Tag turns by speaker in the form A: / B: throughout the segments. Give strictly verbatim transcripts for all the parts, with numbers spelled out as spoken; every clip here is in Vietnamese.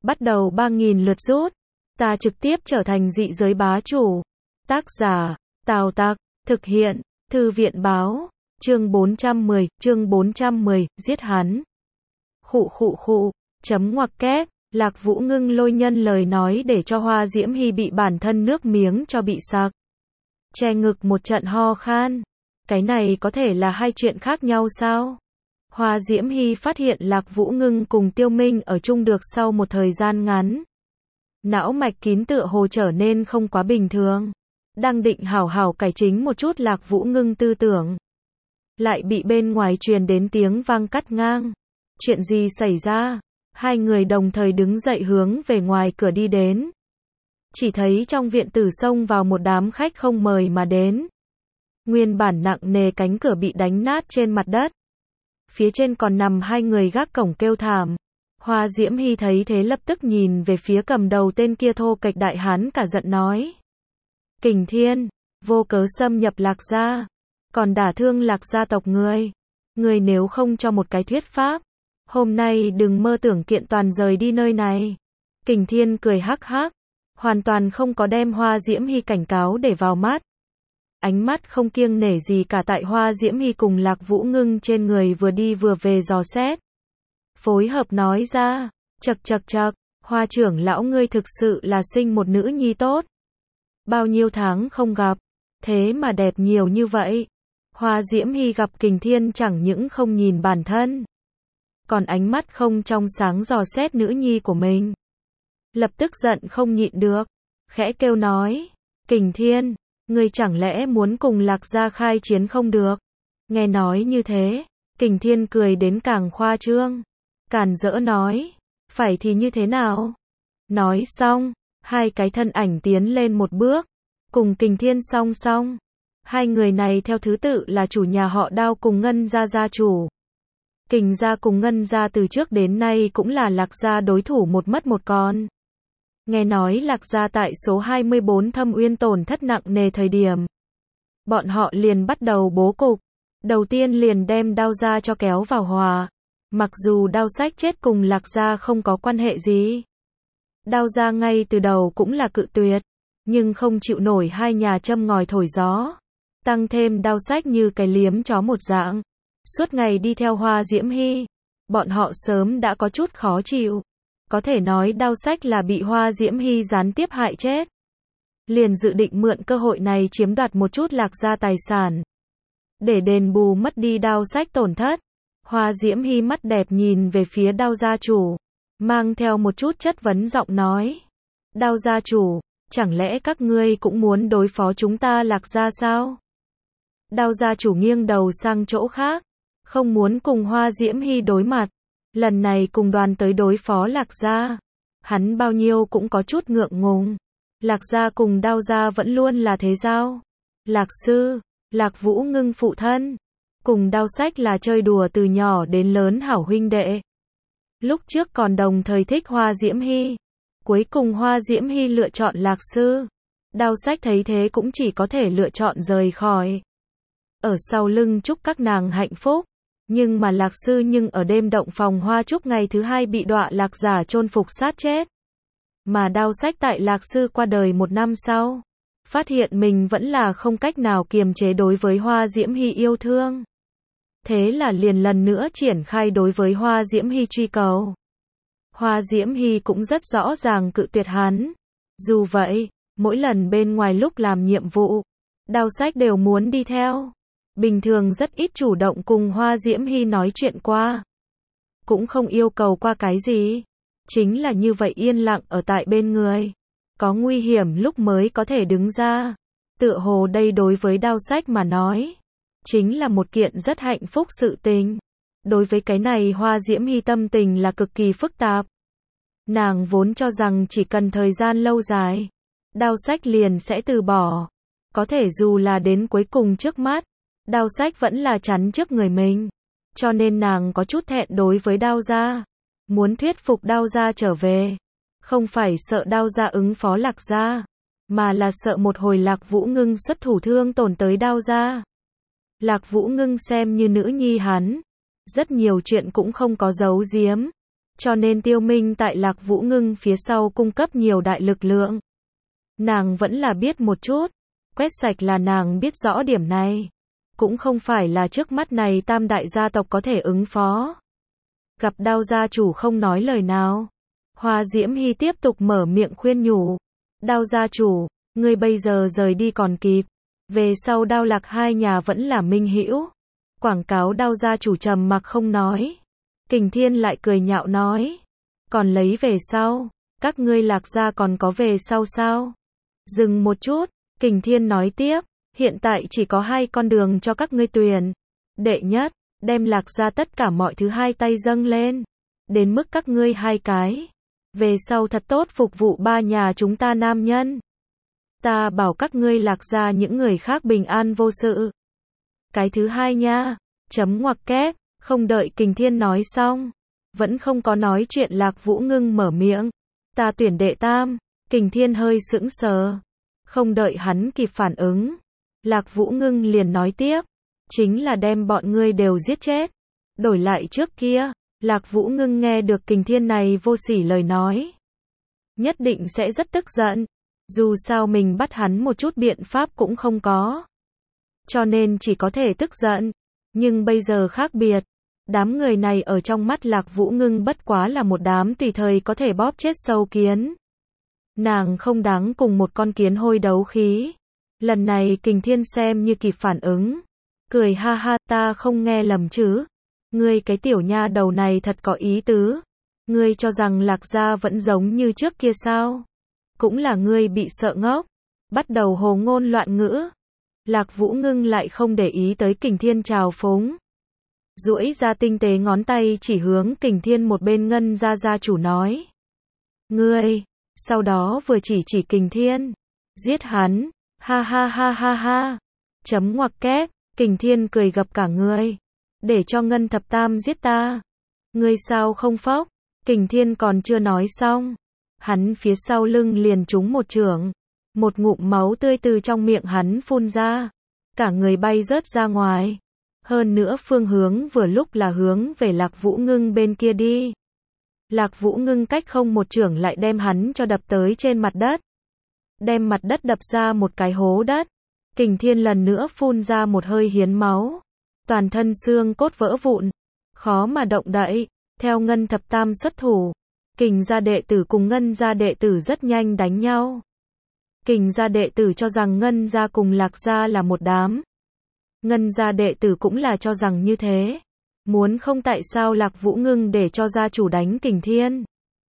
A: bắt đầu ba nghìn lượt rút. Ta trực tiếp trở thành dị giới bá chủ. Tác giả, Tào Tặc, thực hiện, Thư viện báo, chương bốn trăm mười, chương bốn trăm mười, giết hắn. Khụ khụ khụ, chấm ngoặc kép, Lạc Vũ Ngưng lôi nhân lời nói để cho Hoa Diễm Hy bị bản thân nước miếng cho bị sặc. Che ngực một trận ho khan. Cái này có thể là hai chuyện khác nhau sao? Hoa Diễm Hy phát hiện Lạc Vũ Ngưng cùng Tiêu Minh ở chung được sau một thời gian ngắn. Não mạch kín tựa hồ trở nên không quá bình thường. Đang định hảo hảo cải chính một chút Lạc Vũ Ngưng tư tưởng. Lại bị bên ngoài truyền đến tiếng vang cắt ngang. Chuyện gì xảy ra? Hai người đồng thời đứng dậy hướng về ngoài cửa đi đến. Chỉ thấy trong viện tử xông vào một đám khách không mời mà đến. Nguyên bản nặng nề cánh cửa bị đánh nát trên mặt đất. Phía trên còn nằm hai người gác cổng kêu thảm. Hoa Diễm Hy thấy thế lập tức nhìn về phía cầm đầu tên kia thô kệch đại hán cả giận nói. Kình Thiên, vô cớ xâm nhập Lạc gia, còn đả thương Lạc gia tộc ngươi. Ngươi nếu không cho một cái thuyết pháp, hôm nay đừng mơ tưởng kiện toàn rời đi nơi này. Kình Thiên cười hắc hắc, hoàn toàn không có đem Hoa Diễm Hy cảnh cáo để vào mắt. Ánh mắt không kiêng nể gì cả tại Hoa Diễm Hy cùng Lạc Vũ Ngưng trên người vừa đi vừa về dò xét. Phối hợp nói ra, chậc chậc chậc, Hoa trưởng lão ngươi thực sự là sinh một nữ nhi tốt. Bao nhiêu tháng không gặp, thế mà đẹp nhiều như vậy. Hoa Diễm Hy gặp Kình Thiên chẳng những không nhìn bản thân, còn ánh mắt không trong sáng dò xét nữ nhi của mình. Lập tức giận không nhịn được, khẽ kêu nói, Kình Thiên, ngươi chẳng lẽ muốn cùng Lạc gia khai chiến không được? Nghe nói như thế, Kình Thiên cười đến càng khoa trương, càn rỡ nói, phải thì như thế nào? Nói xong, hai cái thân ảnh tiến lên một bước, cùng Kình Thiên song song. Hai người này theo thứ tự là chủ nhà họ Đao cùng Ngân gia gia chủ. Kình gia cùng Ngân gia từ trước đến nay cũng là Lạc gia đối thủ một mất một còn. Nghe nói Lạc gia tại số hai mươi bốn Thâm Uyên tổn thất nặng nề thời điểm, bọn họ liền bắt đầu bố cục. Đầu tiên liền đem Đao gia cho kéo vào hòa. Mặc dù Đao Sách chết cùng Lạc gia không có quan hệ gì, Đao gia ngay từ đầu cũng là cự tuyệt, nhưng không chịu nổi hai nhà châm ngòi thổi gió. Tăng thêm Đao Sách như cái liếm chó một dạng, suốt ngày đi theo Hoa Diễm Hy, bọn họ sớm đã có chút khó chịu. Có thể nói Đao Sách là bị Hoa Diễm Hy gián tiếp hại chết. Liền dự định mượn cơ hội này chiếm đoạt một chút Lạc gia tài sản, để đền bù mất đi Đao Sách tổn thất. Hoa Diễm Hy mắt đẹp nhìn về phía Đao gia chủ, mang theo một chút chất vấn giọng nói. Đao gia chủ, chẳng lẽ các ngươi cũng muốn đối phó chúng ta Lạc gia sao? Đao gia chủ nghiêng đầu sang chỗ khác, không muốn cùng Hoa Diễm Hy đối mặt. Lần này cùng đoàn tới đối phó Lạc gia, hắn bao nhiêu cũng có chút ngượng ngùng. Lạc gia cùng Đao gia vẫn luôn là thế giao. Lạc sư, Lạc Vũ Ngưng phụ thân, cùng Đao Sách là chơi đùa từ nhỏ đến lớn hảo huynh đệ. Lúc trước còn đồng thời thích Hoa Diễm Hy, cuối cùng Hoa Diễm Hy lựa chọn Lạc sư. Đao Sách thấy thế cũng chỉ có thể lựa chọn rời khỏi. Ở sau lưng chúc các nàng hạnh phúc. Nhưng mà Lạc sư nhưng ở đêm động phòng hoa chúc ngày thứ hai bị đọa lạc giả chôn phục sát chết. Mà Đao Sách tại Lạc sư qua đời một năm sau, phát hiện mình vẫn là không cách nào kiềm chế đối với Hoa Diễm Hy yêu thương. Thế là liền lần nữa triển khai đối với Hoa Diễm Hy truy cầu. Hoa Diễm Hy cũng rất rõ ràng cự tuyệt hắn. Dù vậy, mỗi lần bên ngoài lúc làm nhiệm vụ, Đao Sách đều muốn đi theo. Bình thường rất ít chủ động cùng Hoa Diễm Hy nói chuyện qua, cũng không yêu cầu qua cái gì. Chính là như vậy yên lặng ở tại bên người, có nguy hiểm lúc mới có thể đứng ra. Tựa hồ đây đối với Đao Sách mà nói, chính là một kiện rất hạnh phúc sự tình. Đối với cái này Hoa Diễm Hy tâm tình là cực kỳ phức tạp. Nàng vốn cho rằng chỉ cần thời gian lâu dài, Đao Sách liền sẽ từ bỏ. Có thể dù là đến cuối cùng trước mắt, Đao Sách vẫn là chắn trước người mình. Cho nên nàng có chút thẹn đối với Đao gia. Muốn thuyết phục Đao gia trở về. Không phải sợ Đao gia ứng phó Lạc gia, mà là sợ một hồi Lạc Vũ Ngưng xuất thủ thương tổn tới Đao gia. Lạc Vũ Ngưng xem như nữ nhi hắn, rất nhiều chuyện cũng không có giấu giếm. Cho nên Tiêu Minh tại Lạc Vũ Ngưng phía sau cung cấp nhiều đại lực lượng. Nàng vẫn là biết một chút. Quét sạch là nàng biết rõ điểm này. Cũng không phải là trước mắt này tam đại gia tộc có thể ứng phó. Gặp Đao gia chủ không nói lời nào. Hoa Diễm Hy tiếp tục mở miệng khuyên nhủ. Đao gia chủ, ngươi bây giờ rời đi còn kịp. Về sau Đao Lạc hai nhà vẫn là minh hữu. Quảng cáo Đao gia chủ trầm mặc không nói. Kình Thiên lại cười nhạo nói. Còn lấy về sau, các ngươi Lạc gia còn có về sau sao? Dừng một chút, Kình Thiên nói tiếp. Hiện tại chỉ có hai con đường cho các ngươi tuyển. Đệ nhất, đem Lạc gia tất cả mọi thứ hai tay dâng lên. Đến mức các ngươi hai cái. Về sau thật tốt phục vụ ba nhà chúng ta nam nhân. Ta bảo các ngươi Lạc gia những người khác bình an vô sự. Cái thứ hai nha. Chấm ngoặc kép. Không đợi Kình Thiên nói xong. Vẫn không có nói chuyện Lạc Vũ Ngưng mở miệng. Ta tuyển đệ tam. Kình Thiên hơi sững sờ. Không đợi hắn kịp phản ứng. Lạc Vũ Ngưng liền nói tiếp. Chính là đem bọn ngươi đều giết chết. Đổi lại trước kia. Lạc Vũ Ngưng nghe được Kình Thiên này vô sỉ lời nói. Nhất định sẽ rất tức giận. Dù sao mình bắt hắn một chút biện pháp cũng không có. Cho nên chỉ có thể tức giận. Nhưng bây giờ khác biệt. Đám người này ở trong mắt Lạc Vũ Ngưng bất quá là một đám tùy thời có thể bóp chết sâu kiến. Nàng không đáng cùng một con kiến hôi đấu khí. Lần này Kình Thiên xem như kịp phản ứng. Cười ha ha, ta không nghe lầm chứ. Ngươi cái tiểu nha đầu này thật có ý tứ. Ngươi cho rằng Lạc gia vẫn giống như trước kia sao? Cũng là ngươi bị sợ ngốc. Bắt đầu hồ ngôn loạn ngữ. Lạc Vũ Ngưng lại không để ý tới Kình Thiên trào phúng. Duỗi ra tinh tế ngón tay chỉ hướng Kình Thiên một bên Ngân gia gia chủ nói. Ngươi, sau đó vừa chỉ chỉ Kình Thiên. Giết hắn, ha ha ha ha ha. Chấm ngoặc kép, Kình Thiên cười gập cả người. Để cho Ngân thập tam giết ta. Ngươi sao không phốc? Kình Thiên còn chưa nói xong. Hắn phía sau lưng liền trúng một chưởng. Một ngụm máu tươi từ trong miệng hắn phun ra. Cả người bay rớt ra ngoài. Hơn nữa phương hướng vừa lúc là hướng về Lạc Vũ Ngưng bên kia đi. Lạc Vũ Ngưng cách không một chưởng lại đem hắn cho đập tới trên mặt đất. Đem mặt đất đập ra một cái hố đất. Kình Thiên lần nữa phun ra một hơi hiến máu. Toàn thân xương cốt vỡ vụn. Khó mà động đậy. Theo Ngân thập tam xuất thủ. Kình gia đệ tử cùng Ngân gia đệ tử rất nhanh đánh nhau. Kình gia đệ tử cho rằng Ngân gia cùng Lạc gia là một đám. Ngân gia đệ tử cũng là cho rằng như thế. Muốn không tại sao Lạc Vũ Ngưng để cho gia chủ đánh Kình Thiên.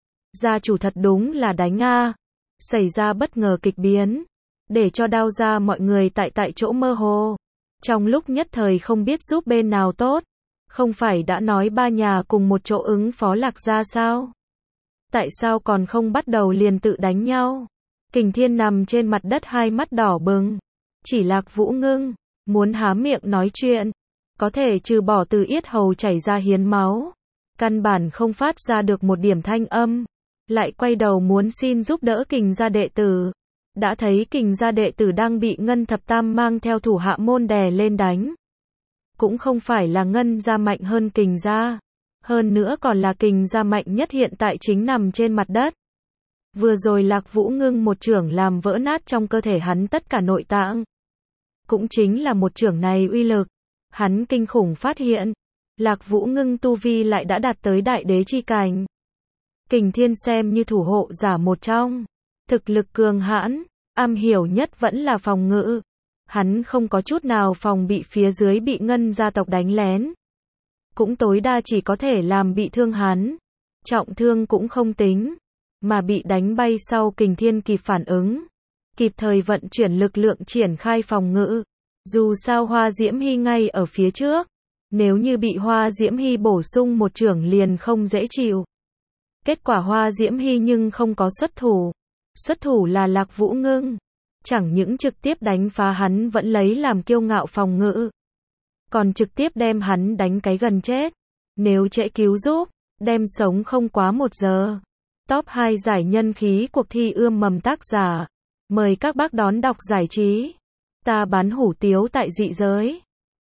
A: Gia chủ thật đúng là đánh a. Xảy ra bất ngờ kịch biến. Để cho Đao gia mọi người tại tại chỗ mơ hồ. Trong lúc nhất thời không biết giúp bên nào tốt. Không phải đã nói ba nhà cùng một chỗ ứng phó Lạc gia sao? Tại sao còn không bắt đầu liền tự đánh nhau? Kình Thiên nằm trên mặt đất hai mắt đỏ bừng. Chỉ Lạc Vũ Ngưng. Muốn há miệng nói chuyện. Có thể trừ bỏ từ yết hầu chảy ra hiến máu. Căn bản không phát ra được một điểm thanh âm. Lại quay đầu muốn xin giúp đỡ Kình gia đệ tử. Đã thấy Kình gia đệ tử đang bị Ngân thập tam mang theo thủ hạ môn đè lên đánh. Cũng không phải là Ngân gia mạnh hơn Kình gia. Hơn nữa còn là Kình gia mạnh nhất hiện tại chính nằm trên mặt đất. Vừa rồi Lạc Vũ Ngưng một chưởng làm vỡ nát trong cơ thể hắn tất cả nội tạng. Cũng chính là một chưởng này uy lực. Hắn kinh khủng phát hiện. Lạc Vũ Ngưng tu vi lại đã đạt tới đại đế chi cảnh. Kình Thiên xem như thủ hộ giả một trong. Thực lực cường hãn. Am hiểu nhất vẫn là phòng ngự. Hắn không có chút nào phòng bị phía dưới bị Ngân gia tộc đánh lén. Cũng tối đa chỉ có thể làm bị thương hắn. Trọng thương cũng không tính. Mà bị đánh bay sau Kình Thiên kịp phản ứng. Kịp thời vận chuyển lực lượng triển khai phòng ngự. Dù sao Hoa Diễm Hy ngay ở phía trước. Nếu như bị Hoa Diễm Hy bổ sung một chưởng liền không dễ chịu. Kết quả Hoa Diễm Hy nhưng không có xuất thủ. Xuất thủ là Lạc Vũ Ngưng. Chẳng những trực tiếp đánh phá hắn vẫn lấy làm kiêu ngạo phòng ngự. Còn trực tiếp đem hắn đánh cái gần chết. Nếu trễ cứu giúp, đem sống không quá một giờ. Top hai giải nhân khí cuộc thi ươm mầm tác giả. Mời các bác đón đọc giải trí. Ta bán hủ tiếu tại dị giới.